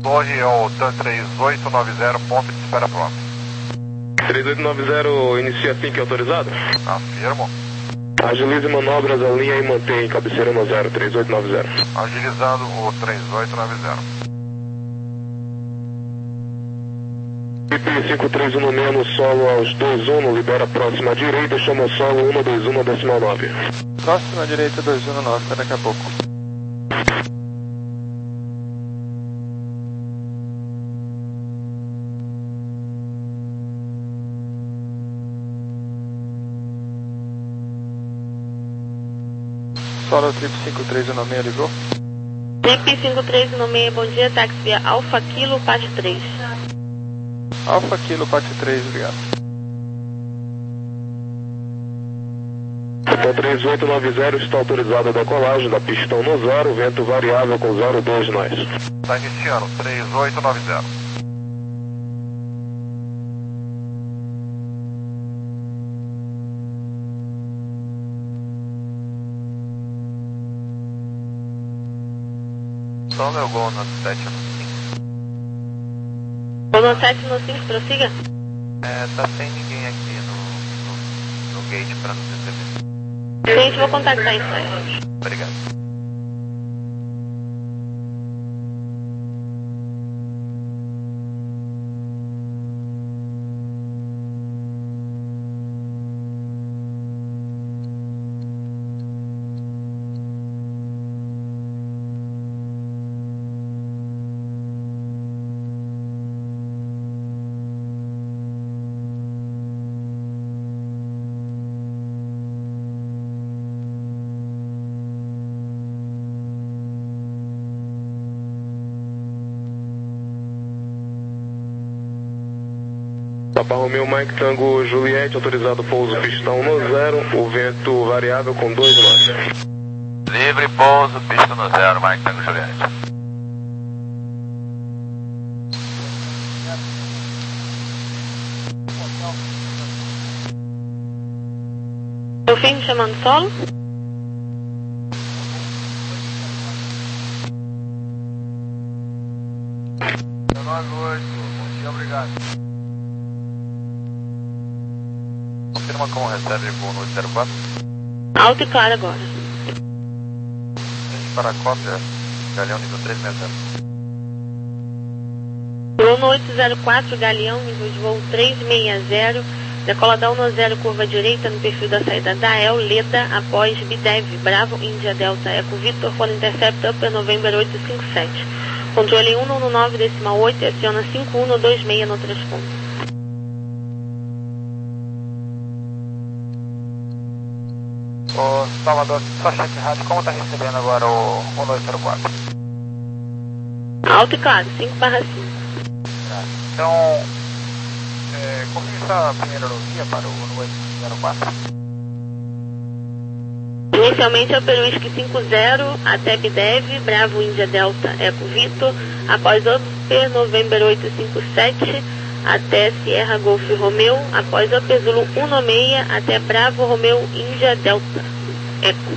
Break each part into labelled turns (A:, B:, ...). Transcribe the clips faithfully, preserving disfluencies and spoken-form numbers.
A: Torre é o TAN três oito nove zero, ponto de espera pronto.
B: três oito nove zero, inicia assim que é autorizado?
A: Afirmo.
B: Agilize manobras, alinha e mantém cabeceira no zero, três oito nove zero.
A: Agilizando o três oito nove zero.
B: I P cinco três um no meio no solo aos dois um, libera próxima à direita, chama o solo um dois um decimal nove.
C: Próxima à direita dois um nove, até daqui a pouco. Solo Trip cinco três um no meio, ligou?
D: Trip cinco três um no meio, bom dia, táxi via Alfa Kilo, Pátio três.
C: Alfa Kilo, Pátio três, obrigado.
B: Então três oito nove zero está autorizada a decolagem da pistão no zero, vento variável com zero dois nós.
A: Está iniciando, três oito nove zero. Só meu gol no sete no cinco.
D: Gol no sete no cinco, prossiga?
A: É, tá sem ninguém aqui no, no, no gate para nos receber.
D: Gente, vou contactar isso aí.
A: Obrigado.
B: Papa Romeo Mike Tango Juliette, autorizado pouso pistão no zero, o vento variável com dois nós.
A: Livre pouso, pista no zero, Mike Tango Juliette.
D: Eu fim chamando solo?
A: nove oito, bom dia, obrigado. Confirma como recebe voo no zero quatro.
D: Alto e claro agora.
A: Gente para a cópia, Galeão nível três seis zero.
D: Voo no oito zero quatro, Galeão, nível de voo três seis zero. Decola da um no zero, curva direita no perfil da saída da El, Leda, após Bidev, Bravo, Índia, Delta, Eco, Victor, quando intercepta, Upper November oito cinco sete. Controle um um nove, decimal oito, aciona cinco um dois seis no transponto.
A: Ô, Salvador, só cheque rádio, como está recebendo agora o, o dois zero quatro?
D: Alto e claro, cinco barra cinco.
A: Então, é, confirme essa primeira aerovia para o oito zero quatro.
D: Inicialmente operou Whisky cinco zero até Bidev, Bravo, Índia, Delta, Eco, Victor, após Upper November oito cinco sete, até Sierra Golf Romeo, após Upper Zulu um seis até Bravo Romeo Índia Delta Eco.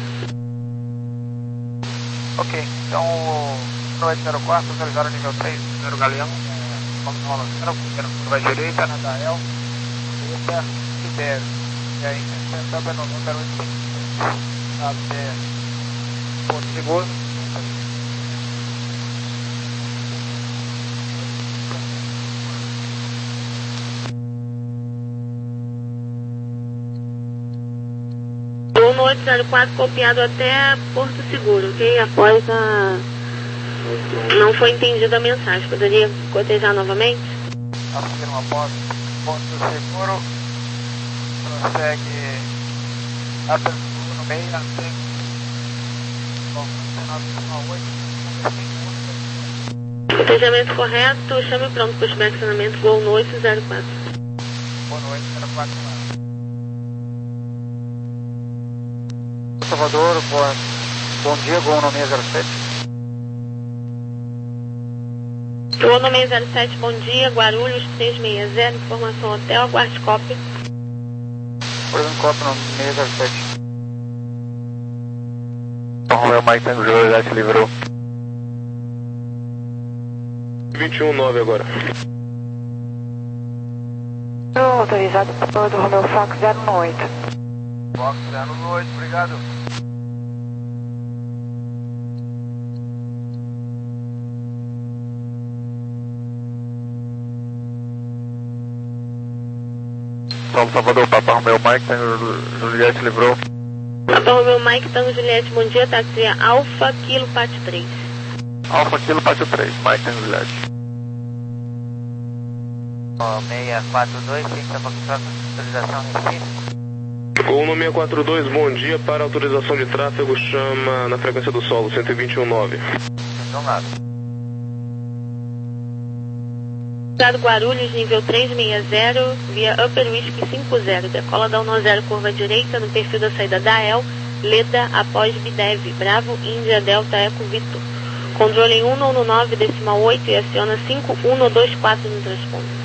A: Ok, então o oito zero quatro, autorizado nível três, zero Galeão, é, vamos no zero, primeiro curva à direita, na Dael, direita, Sibério, e aí intercepta Upper November oito cinco sete, até Porto Seguro.
D: No oito zero quatro copiado até Porto Seguro, ok? Após a... Não foi entendida a mensagem. Poderia cotejar novamente?
A: Afirma Porto, Porto Seguro, prossegue até no meio, até
D: cotejamento correto, chame pronto para o acionamento, voo no oito zero quatro.
A: Boa noite, zero quatro.
C: Salvador, boa, bom dia, Gol no seis zero sete.
D: Gol no seis zero sete, bom dia, Guarulhos três seis zero, informação hotel, aguarde cópia.
C: Programa cópia no seis zero sete.
A: Romeo Mike Tango Juliette livrou.
B: vinte e um nove agora.
E: Autorizado do Romeu Fox zero um oito.
A: Fox zero um oito, obrigado.
C: Solo Salvador, Papa Romeu Mike, Tango Juliette livrou.
D: Papa Romeu Mike, Tango Juliette, bom dia, táxi Alfa Kilo Pátio três.
C: Alfa Kilo Pátio três, Mike Tango Juliette.
A: seis quatro dois, fixa para autorização Recife.
B: Gol no seis quatro dois, bom dia, para autorização de tráfego, chama na frequência do solo, cento e vinte e um nove.
A: Então nada.
D: Estado Guarulhos, nível trezentos e sessenta, via Upper Whisky cinquenta, decola da um zero, curva direita, no perfil da saída da E L, Leda, após Bidev, Bravo, Índia, Delta, Eco, Vitor. Controle em cento e nove, decimal oito e aciona cinco um dois quatro no transponder.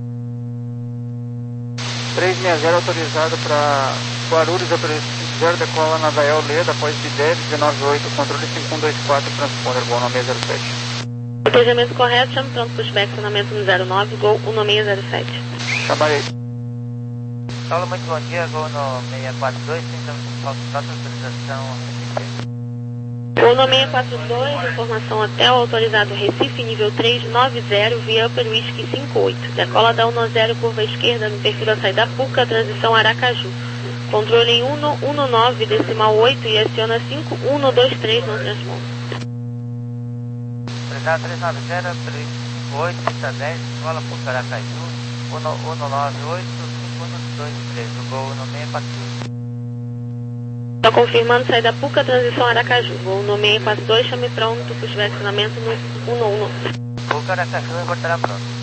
C: trezentos e sessenta autorizado para Guarulhos, cinquenta, decola na Dael Leda, após Bidev, dezenove oito, controle cinco um dois quatro, transponder, gol no seis zero sete.
D: Protegimento correto, chame pronto pushback, acionamento no zero nove, gol no seis zero sete.
C: Chamarei.
A: Saulo, muito bom dia, gol no seis quatro dois, tentamos falta autorização Recife.
D: Gol no seis quatro dois, informação hotel, autorizado Recife, nível trezentos e noventa, via Upper Whisky cinquenta e oito, decola da um zero, curva esquerda, no perfil da saída Puca, transição Aracaju. Controle em cento e nove, decimal oito e aciona cinco um dois três no transponder.
A: Obrigado, trezentos e noventa, cinquenta e oito, pista dez, escola Puca, Aracaju, cento e noventa e oito, cinco um dois três, o gol no seis quatro dois.
D: Está confirmando saída Puca, transição Aracaju. Gol no seis quatro dois, chame pronto, pushback, acionamento no cento e onze.
A: Puca, Aracaju, reportará pronto.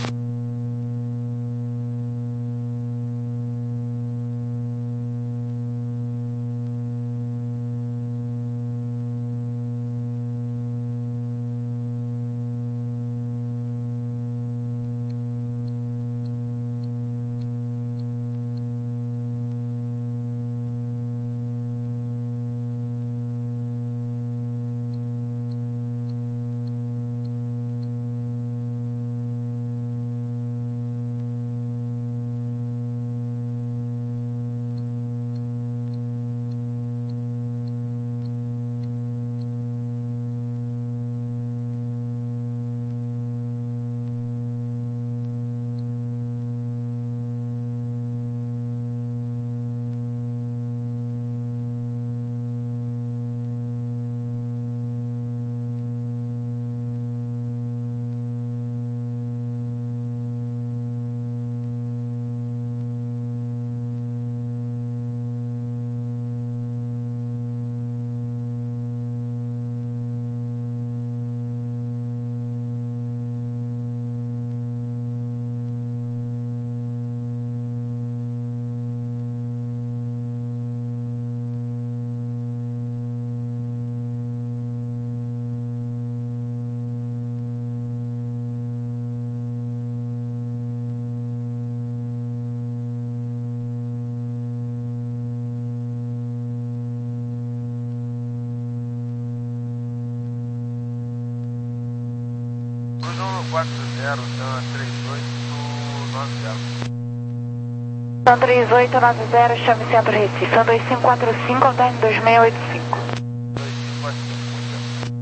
A: quatro zero, então três oito nove zero.
E: São três oito nove zero, chame Centro Recife. São dois cinco quatro cinco, alterno dois seis oito cinco.
A: dois cinco quatro cinco.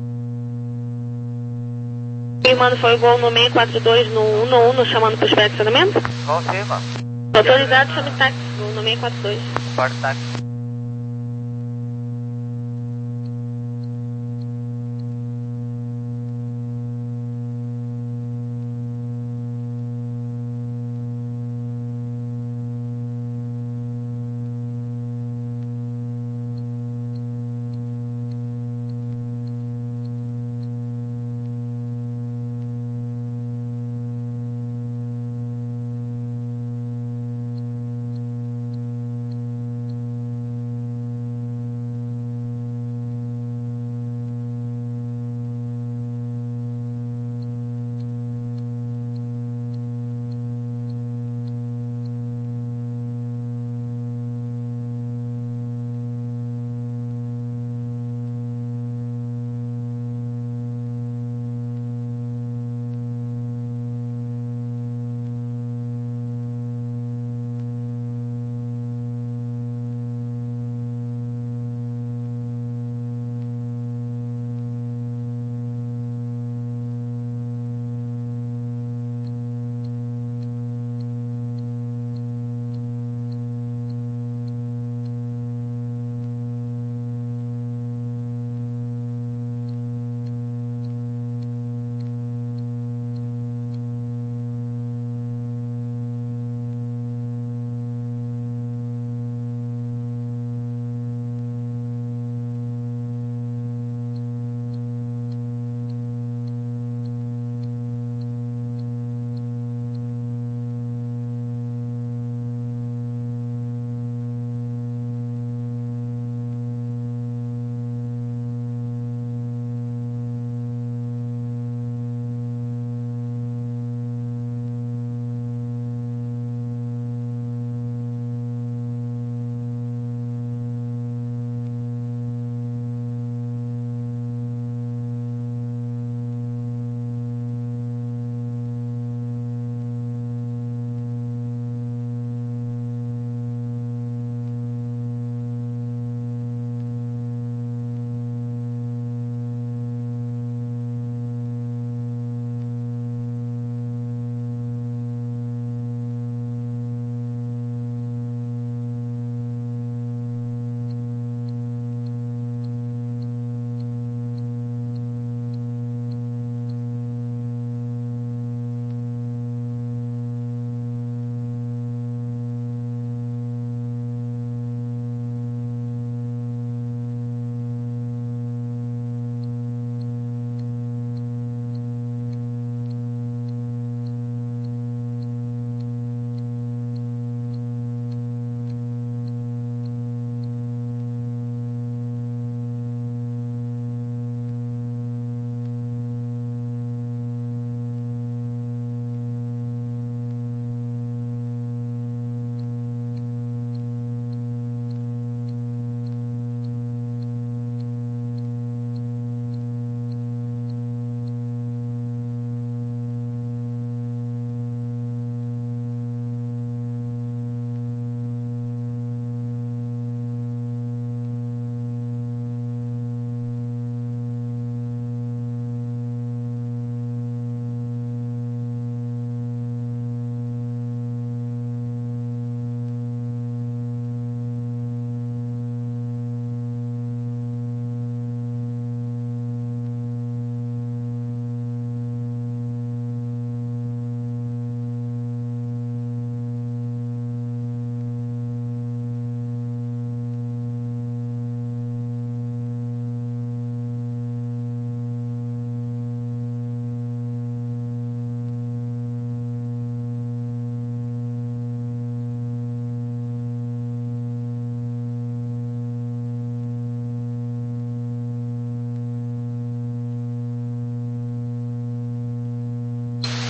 D: Firmando foi o gol no seis quatro dois no um um, chamando para o estacionamento.
A: Confirma.
D: Autorizado, chame táxi, gol no seis quatro dois.
A: Parte táxi.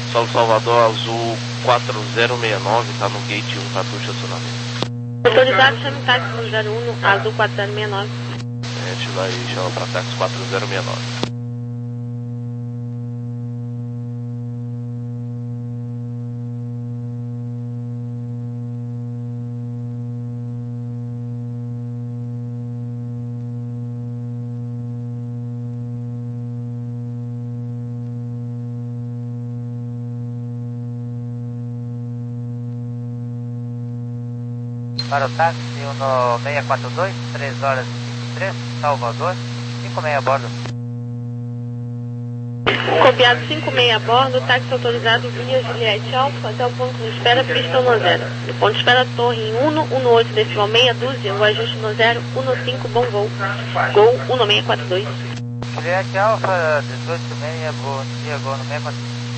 F: Solo Salvador, Azul quatro zero seis nove, tá no gate um, Tatu, estacionamento.
D: Autorizado, chame táxi no zero um, Azul quatro zero seis nove.
F: A gente vai chamar para táxi quatro zero seis nove.
C: Para o táxi, no seis quatro dois, três horas e vinte e três, Salvador, cinco seis a bordo.
D: Copiado cinco seis a bordo, táxi autorizado via Juliette Alfa até o ponto de espera, pista no zero. No ponto de espera, torre em um um oito decimal meia dúzia, o ajuste no zero, um cinco, bom voo. Gol um seis quatro dois.
C: Juliette Alfa, dezoito seis, bom dia, gol no seis quatro dois.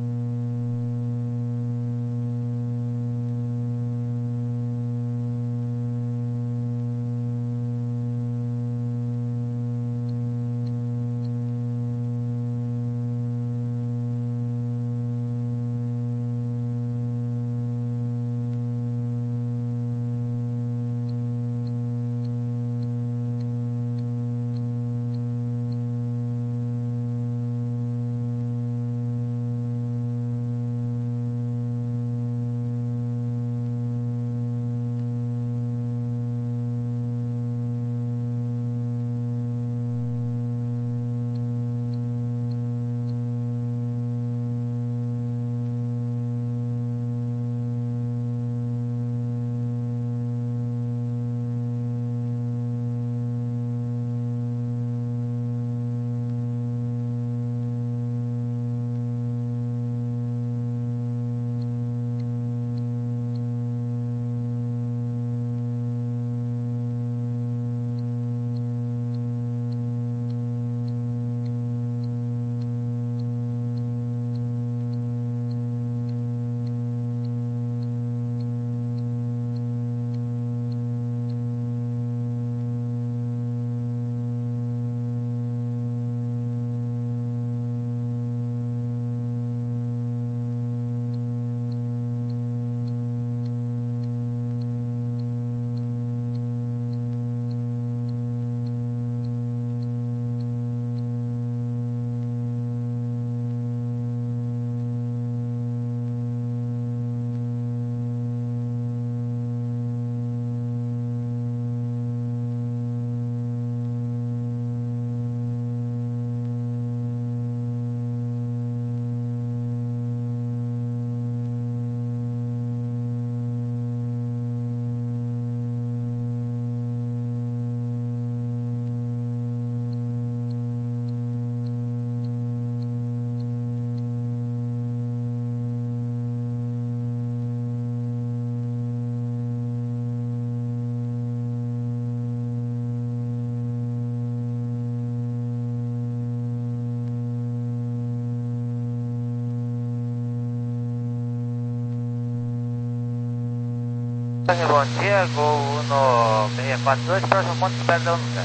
C: Bom dia, Gol no seis quatro dois, próximo ponto de espera da Unidade.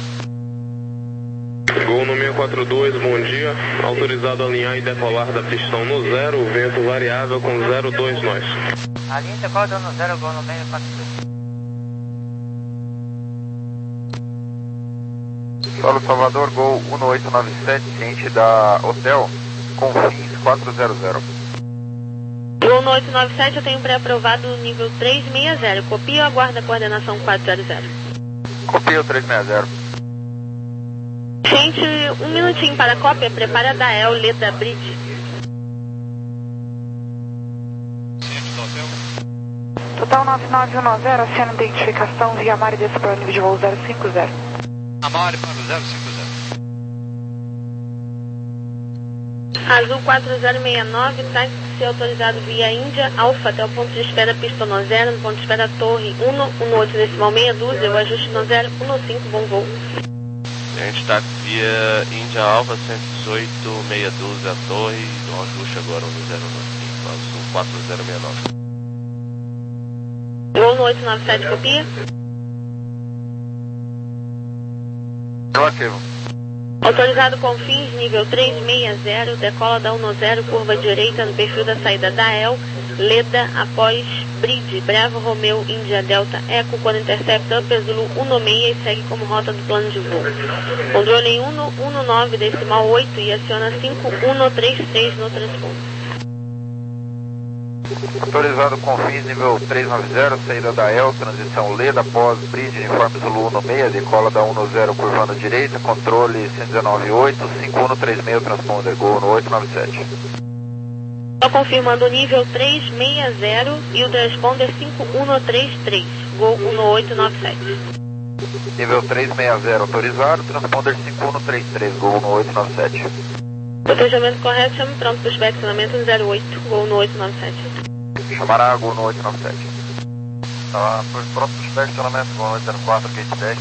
B: Gol no seis quatro dois, bom dia. Autorizado a alinhar e decolar da pistão no zero, vento variável com zero dois nós.
C: Alinha e decola dando zero, Gol no seis quatro dois.
A: Solo Salvador, Gol um oito nove sete, ciente da Hotel, Confins quatro zero zero.
D: Gol no oito nove sete, eu tenho pré-aprovado nível três seis zero. Copia ou aguarda a coordenação quatro zero zero?
A: Copia o três seis zero.
D: Gente, um minutinho para a cópia, prepara da El Leda Bridge.
E: Total nove nove um zero, acena identificação via Amari desse para o nível de voo zero cinco zero.
G: Amari para o zero cinco zero.
D: Azul quatro zero seis nove, táxi autorizado via Índia, Alfa até o ponto de espera, pista no zero, no ponto de espera Torre um um oito decimal meia dúzia, o ajuste no zero, um cinco, bom voo.
F: A gente está via Índia Alfa cento e dezoito, meia dúzia, Torre, do ajuste agora no zero cinco, Azul quatro zero seis nove.
D: Gol no oito nove sete, copia.
A: Relativo.
D: Autorizado Confins, nível trezentos e sessenta, decola da um zero, curva direita no perfil da saída da E L, Leda, após Bridge, Bravo, Romeo, Índia, Delta, Eco, quando intercepta, Upper Zulu um seis e segue como rota do plano de voo. Controle em um um nove decimal oito e aciona cinco um três três no transponder.
A: Autorizado Confins, nível trezentos e noventa, saída da E L, transição Leda, após Bridge, uniforme Zulu um seis, decola da um zero, curvando direita, controle cento e dezenove oito, cinco um três seis, transponder, Gol no oito nove sete.
D: Estou confirmando o nível trezentos e sessenta e o transponder cinco um três três, Gol um oito nove sete.
A: Nível trezentos e sessenta, autorizado, transponder cinco um três três, Gol no oito nove sete.
D: Protejamento correto, chame pronto para o inspecionamento no zero oito, Gol no oito nove sete.
A: Chamará Gol no oito nove sete. Tá, pronto para o inspecionamento, Gol no oito zero quatro, gate dez.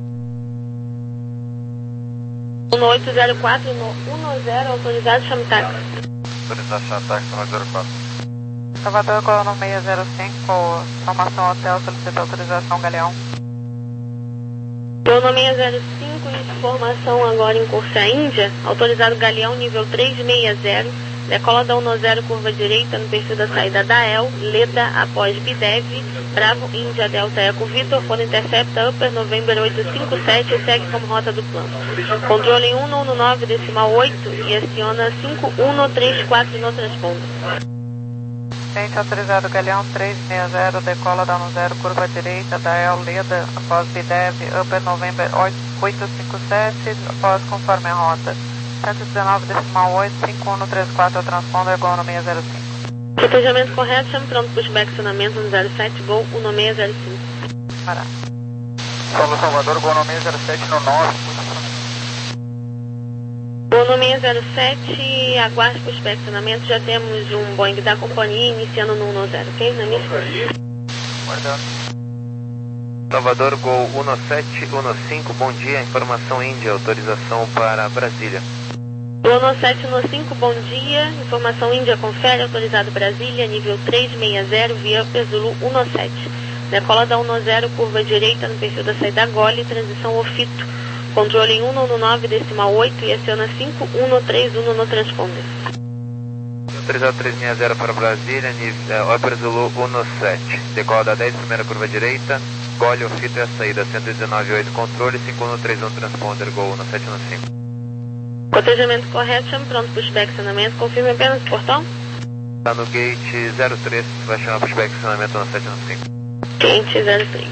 D: No oito zero quatro, no um zero, autorizado, chame táxi.
A: Autorizado, chame táxi no oito zero quatro.
E: Salvador, Colono seis zero cinco, formação hotel, solicita autorização, Galeão.
D: Colono seis zero cinco, informação agora em curso à Índia, autorizado Galeão, nível trezentos e sessenta, decola da um zero, curva direita no perfil da saída da E L, Leda, após Bidev, Bravo, Índia, Delta, Eco, Vitor, quando intercepta, Upper November oito cinco sete e segue como rota do plano. Controle em um um nove decimal oito e aciona cinco um três quatro no transponder.
E: Gente, autorizado Galeão trezentos e sessenta, decola da um zero, curva direita da E L, Leda, após Bidev, Upper November oito cinco sete, após conforme a rota. cento e dezenove decimal oito, cinco um três quatro, transponder, Gol no seis zero cinco.
D: Protejamento correto, chame pronto para o inspecionamento no zero sete, Gol um seis zero cinco.
E: Pará.
A: Salve Salvador, Gol no seis zero sete no nove.
D: Gol no seis zero sete, aguarde para o inspecionamento, já temos um Boeing da companhia iniciando no um zero, ok? Na minha escuta.
A: Guardando.
B: Salvador, Gol um sete um cinco, bom dia, informação Índia, autorização para Brasília.
D: Gol um sete um cinco, bom dia, informação Índia, confere, autorizado Brasília, nível trezentos e sessenta, via Upper Zulu um sete. Decola da um zero, curva direita no perfil da saída Gole, transição Ofito. Controle em um um nove decimal oito e aciona cinco um três um no transponder.
B: Autorizado trezentos e sessenta para Brasília, nível Upper Zulu um sete. Decola da dez, primeira curva direita. Gole, Ofito é a saída, cento e dezenove oito, controle, cinco um três um, transponder, Gol um sete um cinco.
D: Cotejamento correto, chame pronto para o inspecionamento, confirme apenas o portão.
B: Está no gate zero três, vai chamar para o inspecionamento um sete um cinco.
D: Gate zero três.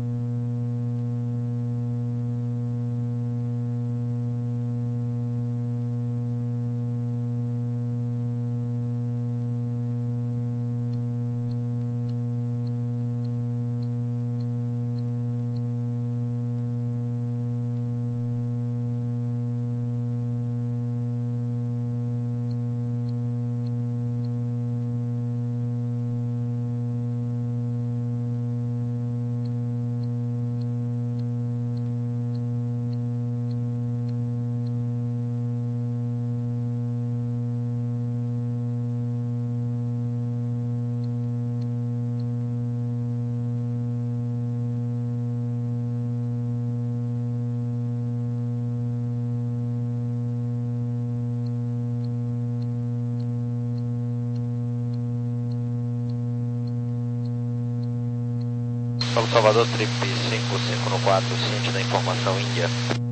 G: Paulo Salvador, trip cinco cinco no quatro, ciente da informação Índia.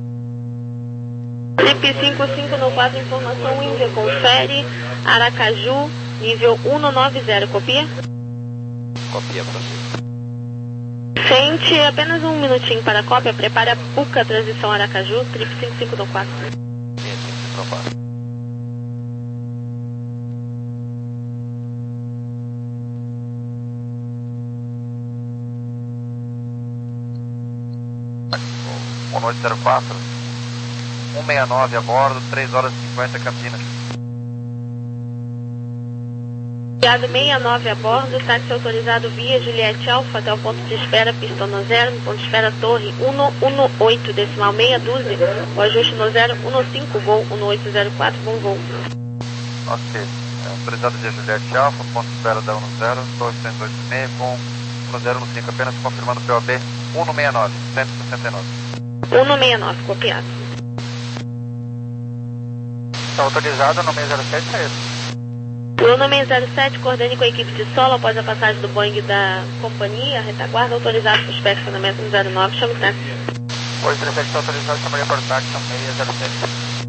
D: Trip cinco cinco no quatro, informação Índia, confere, Aracaju, nível um nove zero, copia?
G: Copia para você.
D: Sente apenas um minutinho para a cópia, prepara a Puca, transição Aracaju, trip cinco cinco no quatro.
G: Sim, sim, no quatro.
A: um oito zero quatro, um seis nove a bordo, três horas e cinquenta cabina.
D: Piado sessenta e nove a bordo, táxi autorizado via Juliette Alfa até o ponto de espera, pista no zero, no ponto de espera Torre um um oito, decimal meia dúzia, o ajuste no zero um cinco, voo um oito zero quatro, bom voo.
A: Ok, é, autorizado via Juliette Alfa, ponto de espera da um zero, Torre cento e oito e meio com um zero um cinco, apenas confirmando o P O B um seis nove, cento e sessenta e nove.
D: um seis nove, copiado.
C: Está autorizado no meio zero sete, saída.
D: No meio zero sete, coordene com a equipe de solo após a passagem do Boeing da companhia, retaguarda autorizado para o inspecionamento no zero nove, chame táxi.
C: oito três sete está autorizado, chamaria por táxi no meio zero sete.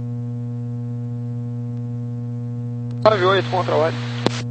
C: nove oito, contra o ordem.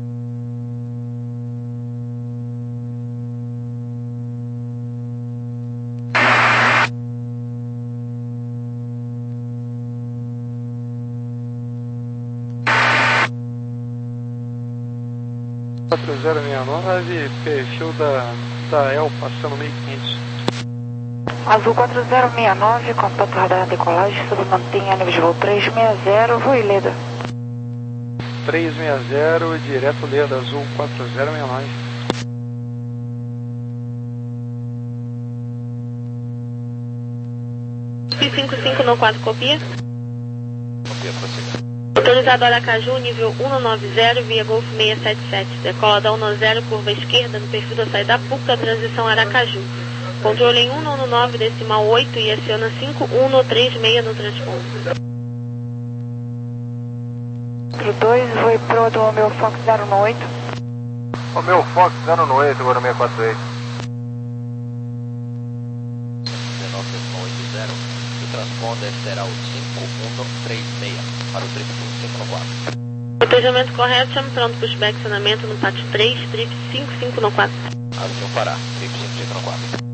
H: quatro zero seis nove, perfil da, da E L passando mil e quinhentos.
E: Azul quatro zero seis nove, contato radar decolagem, submantenha nível de voo três seis zero, voo Leda.
H: três seis zero, direto Leda, Azul quatro zero seis nove.
D: cinco cinco no quatro, copia.
G: Copia, prossiga.
D: Autorizado Aracaju, nível cento e noventa, via Golf seiscentos e setenta e sete. Decola da cento, curva esquerda, no perfil da saída P U C da transição Aracaju. Controle em cento e nove, decimal oito e aciona cinco um três seis no transponder.
E: dois, voo pro do meu Fox zero oito.
A: O meu Fox zero oito, agora seis quatro seis.
G: dezenove decimal oito zero, o transponder será o cinco um três seis para o trip cinco no quatro.
D: Protejamento correto, chame pronto para o esbeccionamento no pátio três, trip cinco cinco no quatro.
G: Avião Pará, trip cinco cinco no quatro.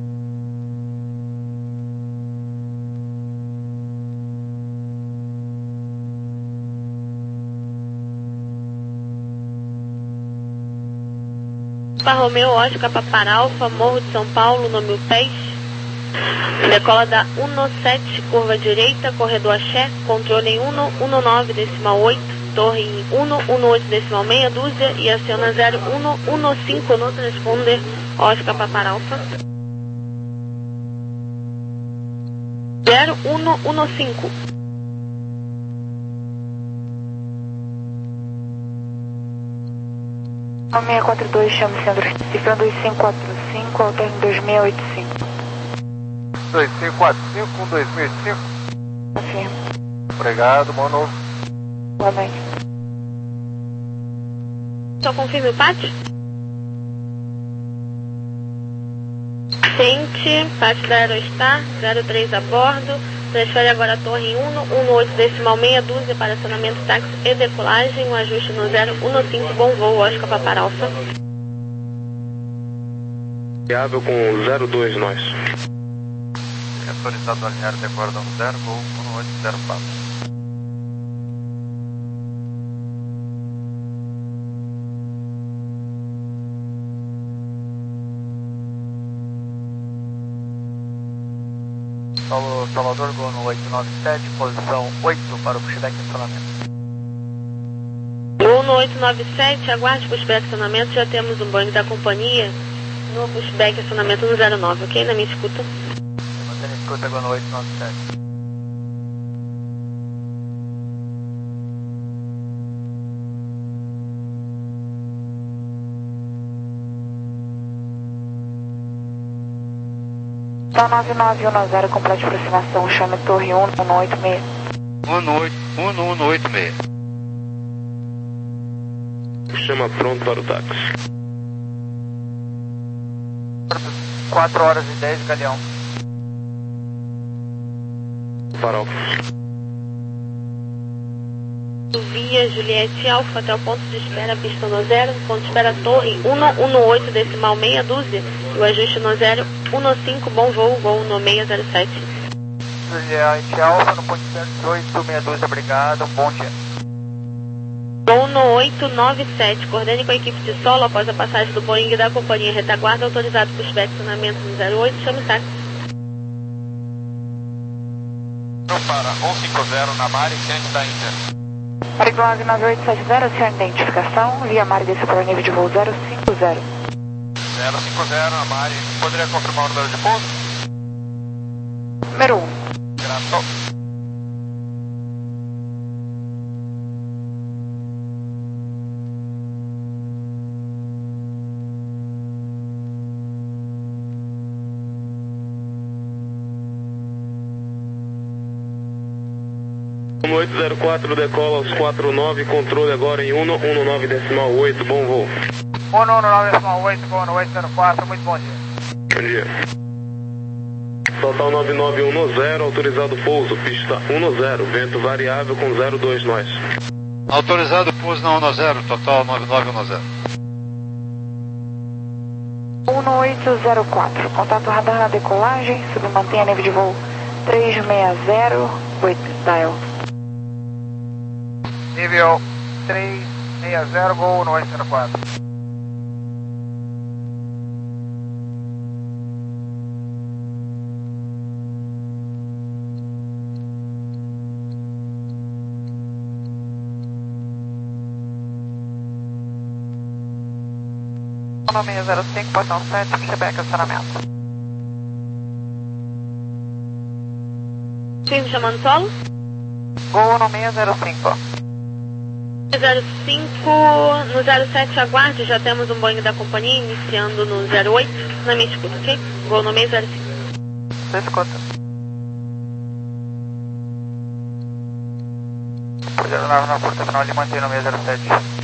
D: Para Romeu, Oscar, Papara Alfa, Morro de São Paulo, nome Pés. Decola da cento sete, curva direita, corredor Axé, controle em cento e nove, decimal oito, torre em cento e oito, decimal meia dúzia e aciona zero um cinco no transponder, Oscar, Papara Alfa. zero um cinco.
E: seis quatro dois, chame centro, cifra dois cinco quatro cinco, alterno dois seis oito cinco.
A: dois cinco quatro cinco, um dois seis oito cinco.
E: Afirma.
A: Obrigado, boa noite.
E: Boa noite.
D: Só confirme o pátio. Sente, pátio da Aerostar, zero três a bordo. Transfere agora a torre em cento e oito, decimal meia dúzia para acionamento táxi e decolagem. Um ajuste no zero um cinco, bom voo, Oscar, Papara Alfa.
H: Viável com zero dois nós.
A: Autorizado alinhar de acordo no zero, voo um oito zero quatro. Salvador, Gol no oito nove sete, posição oito para o pushback e acionamento.
D: Gol no oito nove sete, aguarde pushback e acionamento, já temos um Boeing da companhia no pushback e acionamento no zero nove, ok? Na minha escuta.
A: Mantendo escuta, Gol no oito nove sete.
E: Tá nove nove um zero, complete aproximação, chame torre um um oito seis.
A: um um oito seis.
H: Chama pronto para o táxi.
C: quatro horas e dez, Galeão.
H: Farol.
D: Via Juliette Alfa até o ponto de espera, pista no zero, ponto de espera torre cento e dezoito, decimal meia dúzia, e o ajuste no zero um cinco, bom voo, Gol no seis zero sete.
C: Juliette Alfa no ponto de espera dezoito, meia dúzia, obrigado, bom dia.
D: Gol no oito nove sete, coordene com a equipe de solo após a passagem do Boeing da companhia retaguarda, autorizado para o inspecionamento no zero oito, chame táxi.
A: Para cento e cinquenta na Mari, ciente da Índia.
E: Mariglon nove nove oito sete zero, senhor identificação, via Mari desse para o nível de voo zero cinco zero.
A: zero cinco zero na Mari, poderia confirmar o número de pouso?
E: Número um.
A: Graças.
I: um oito zero quatro, decola aos quatro nove, controle agora em um um nove decimal oito, bom voo.
A: um um nove decimal oito, voo no oito zero quatro, muito bom dia.
I: Bom dia. Total nove nove um zero, autorizado pouso, pista um zero, vento variável com zero dois nós.
J: Autorizado pouso na um zero, total nove nove um zero.
E: um oito zero quatro, contato radar na decolagem, submantenha nível de voo três seis zero, oito, dial.
A: Nível três seis zero, voo no oito zero quatro.
E: um seis zero cinco, portão sete, pushback, acionamento.
D: Sim, chamando solo?
E: Gol no seis zero cinco.
D: zero cinco, no zero sete aguarde, já temos um Boeing da companhia iniciando no zero oito, na minha escuta, ok? Gol no seis zero cinco.
E: Você escuta.
A: zero nove na porta final, ele mantém no seis zero sete.